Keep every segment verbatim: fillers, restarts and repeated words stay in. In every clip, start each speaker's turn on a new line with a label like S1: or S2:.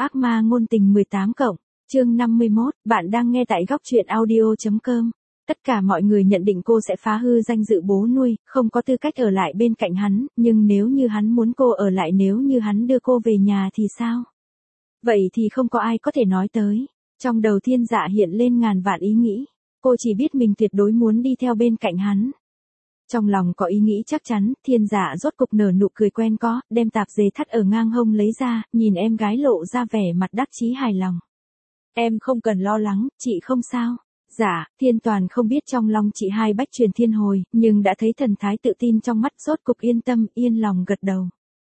S1: Ác ma ngôn tình mười tám cộng, chương năm mươi mốt, bạn đang nghe tại góc truyện audio.com. Tất cả mọi người nhận định cô sẽ phá hư danh dự bố nuôi, không có tư cách ở lại bên cạnh hắn, nhưng nếu như hắn muốn cô ở lại, nếu như hắn đưa cô về nhà thì sao? Vậy thì không có ai có thể nói tới. Trong đầu Thiên Dạ hiện lên ngàn vạn ý nghĩ, cô chỉ biết mình tuyệt đối muốn đi theo bên cạnh hắn. Trong lòng có ý nghĩ chắc chắn, Thiên Dạ rốt cục nở nụ cười quen có, đem tạp dề thắt ở ngang hông lấy ra, nhìn em gái lộ ra vẻ mặt đắc chí hài lòng. Em không cần lo lắng, chị không sao. Dạ, Thiên Toàn không biết trong lòng chị hai bách truyền thiên hồi, nhưng đã thấy thần thái tự tin trong mắt, rốt cục yên tâm, yên lòng gật đầu.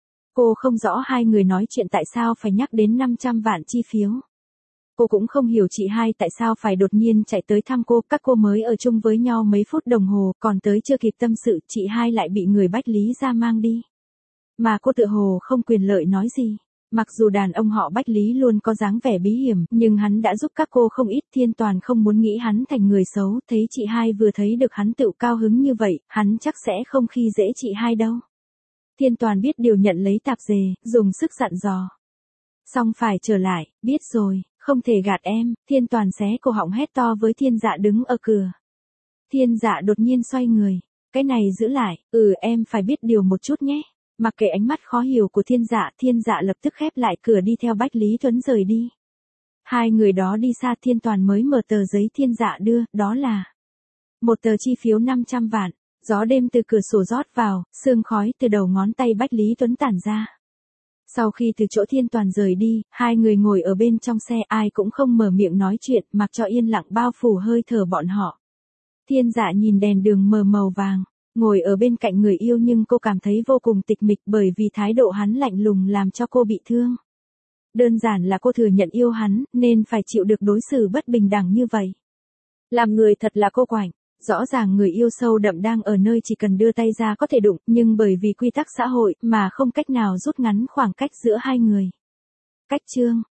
S1: Cô không rõ hai người nói chuyện tại sao phải nhắc đến năm trăm vạn chi phiếu. Cô cũng không hiểu chị hai tại sao phải đột nhiên chạy tới thăm cô, các cô mới ở chung với nhau mấy phút đồng hồ, còn tới chưa kịp tâm sự, chị hai lại bị người Bách Lý ra mang đi. Mà cô tự hồ không quyền lợi nói gì. Mặc dù đàn ông họ Bách Lý luôn có dáng vẻ bí hiểm, nhưng hắn đã giúp các cô không ít. Thiên Toàn không muốn nghĩ hắn thành người xấu, thấy chị hai vừa thấy được hắn tự cao hứng như vậy, hắn chắc sẽ không khi dễ chị hai đâu. Thiên Toàn biết điều nhận lấy tạp dề, dùng sức dặn dò. Xong phải trở lại, biết rồi, không thể gạt em. Thiên Toàn xé cổ họng hét to với Thiên Dạ đứng ở cửa. Thiên Dạ đột nhiên xoay người, cái này giữ lại, ừ em phải biết điều một chút nhé. Mặc kệ ánh mắt khó hiểu của Thiên Dạ, Thiên Dạ lập tức khép lại cửa đi theo Bách Lý Tuấn rời đi. Hai người đó đi xa, Thiên Toàn mới mở tờ giấy Thiên Dạ đưa, đó là một tờ chi phiếu năm trăm vạn. Gió đêm từ cửa sổ rót vào, sương khói từ đầu ngón tay Bách Lý Tuấn tản ra. Sau khi từ chỗ Thiên Toàn rời đi, hai người ngồi ở bên trong xe, ai cũng không mở miệng nói chuyện, mặc cho yên lặng bao phủ hơi thở bọn họ. Thiên Dạ nhìn đèn đường mờ màu vàng, ngồi ở bên cạnh người yêu, nhưng cô cảm thấy vô cùng tịch mịch bởi vì thái độ hắn lạnh lùng làm cho cô bị thương. Đơn giản là cô thừa nhận yêu hắn, nên phải chịu được đối xử bất bình đẳng như vậy. Làm người thật là cô quạnh. Rõ ràng người yêu sâu đậm đang ở nơi chỉ cần đưa tay ra có thể đụng, nhưng bởi vì quy tắc xã hội mà không cách nào rút ngắn khoảng cách giữa hai người. Cách chương